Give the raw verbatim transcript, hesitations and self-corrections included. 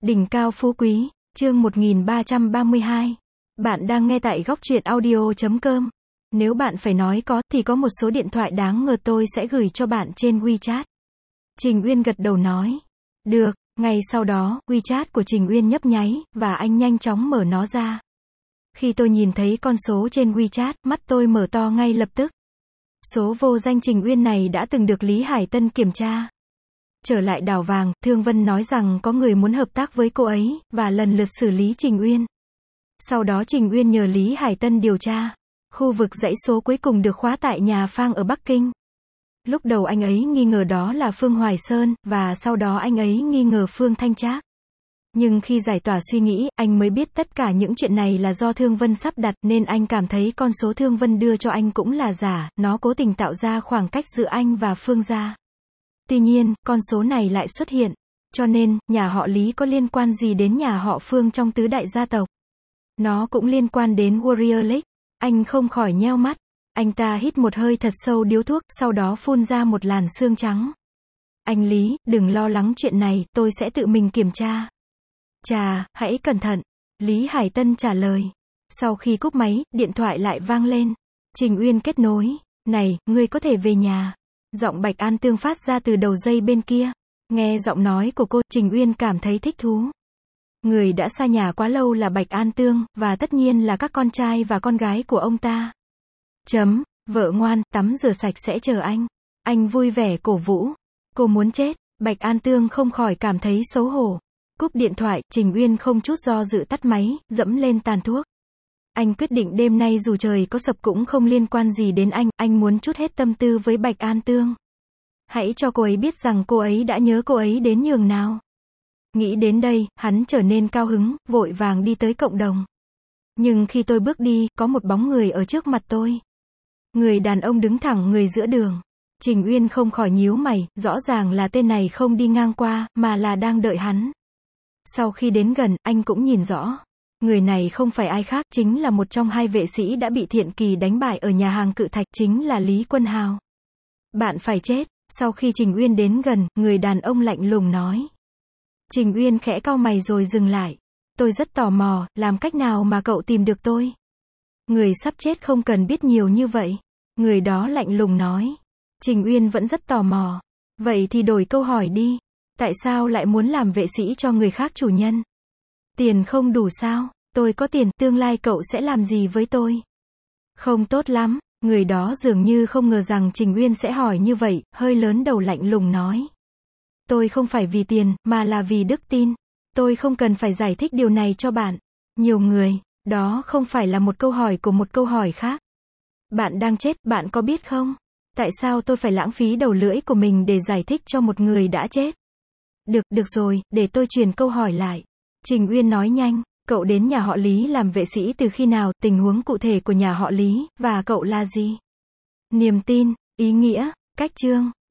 Đỉnh cao phú quý, chương một nghìn ba trăm ba mươi hai. Bạn đang nghe tại góc truyện audio chấm com. Nếu bạn phải nói có, thì có một số điện thoại đáng ngờ tôi sẽ gửi cho bạn trên WeChat. Trình Uyên gật đầu nói. Được, ngay sau đó, WeChat của Trình Uyên nhấp nháy, và anh nhanh chóng mở nó ra. Khi tôi nhìn thấy con số trên WeChat, mắt tôi mở to ngay lập tức. Số vô danh Trình Uyên này đã từng được Lý Hải Tân kiểm tra. Trở lại đảo vàng, Thương Vân nói rằng có người muốn hợp tác với cô ấy, và lần lượt xử lý Trình Uyên. Sau đó Trình Uyên nhờ Lý Hải Tân điều tra. Khu vực dãy số cuối cùng được khóa tại nhà Phang ở Bắc Kinh. Lúc đầu anh ấy nghi ngờ đó là Phương Hoài Sơn, và sau đó anh ấy nghi ngờ Phương Thanh Trác. Nhưng khi giải tỏa suy nghĩ, anh mới biết tất cả những chuyện này là do Thương Vân sắp đặt, nên anh cảm thấy con số Thương Vân đưa cho anh cũng là giả, nó cố tình tạo ra khoảng cách giữa anh và Phương gia. Tuy nhiên, con số này lại xuất hiện. Cho nên, nhà họ Lý có liên quan gì đến nhà họ Phương trong tứ đại gia tộc? Nó cũng liên quan đến Warrior League. Anh không khỏi nheo mắt. Anh ta hít một hơi thật sâu điếu thuốc, sau đó phun ra một làn sương trắng. Anh Lý, đừng lo lắng chuyện này, tôi sẽ tự mình kiểm tra. Chà, hãy cẩn thận. Lý Hải Tân trả lời. Sau khi cúp máy, điện thoại lại vang lên. Trình Uyên kết nối. Này, ngươi có thể về nhà. Giọng Bạch An Tương phát ra từ đầu dây bên kia. Nghe giọng nói của cô, Trình Uyên cảm thấy thích thú. Người đã xa nhà quá lâu là Bạch An Tương, và tất nhiên là các con trai và con gái của ông ta. Chấm, vợ ngoan, tắm rửa sạch sẽ chờ anh. Anh vui vẻ cổ vũ. Cô muốn chết. Bạch An Tương không khỏi cảm thấy xấu hổ. Cúp điện thoại, Trình Uyên không chút do dự tắt máy, dẫm lên tàn thuốc. Anh quyết định đêm nay dù trời có sập cũng không liên quan gì đến anh, anh muốn trút hết tâm tư với Bạch An Tương. Hãy cho cô ấy biết rằng cô ấy đã nhớ cô ấy đến nhường nào. Nghĩ đến đây, hắn trở nên cao hứng, vội vàng đi tới cộng đồng. Nhưng khi tôi bước đi, có một bóng người ở trước mặt tôi. Người đàn ông đứng thẳng người giữa đường. Trình Uyên không khỏi nhíu mày, rõ ràng là tên này không đi ngang qua, mà là đang đợi hắn. Sau khi đến gần, anh cũng nhìn rõ. Người này không phải ai khác, chính là một trong hai vệ sĩ đã bị Thiện Kỳ đánh bại ở nhà hàng Cự Thạch, chính là Lý Quân Hào. Bạn phải chết. Sau khi Trình Uyên đến gần, người đàn ông lạnh lùng nói. Trình Uyên khẽ cau mày rồi dừng lại. Tôi rất tò mò, làm cách nào mà cậu tìm được tôi? Người sắp chết không cần biết nhiều như vậy. Người đó lạnh lùng nói. Trình Uyên vẫn rất tò mò. Vậy thì đổi câu hỏi đi. Tại sao lại muốn làm vệ sĩ cho người khác chủ nhân? Tiền không đủ sao? Tôi có tiền, tương lai cậu sẽ làm gì với tôi? Không tốt lắm. Người đó dường như không ngờ rằng Trình Uyên sẽ hỏi như vậy, hơi lớn đầu lạnh lùng nói. Tôi không phải vì tiền, mà là vì đức tin. Tôi không cần phải giải thích điều này cho bạn. Nhiều người, đó không phải là một câu hỏi của một câu hỏi khác. Bạn đang chết, bạn có biết không? Tại sao tôi phải lãng phí đầu lưỡi của mình để giải thích cho một người đã chết? Được, được rồi, để tôi truyền câu hỏi lại. Trình Uyên nói nhanh, cậu đến nhà họ Lý làm vệ sĩ từ khi nào, tình huống cụ thể của nhà họ Lý, và cậu là gì? Niềm tin, ý nghĩa, cách chương.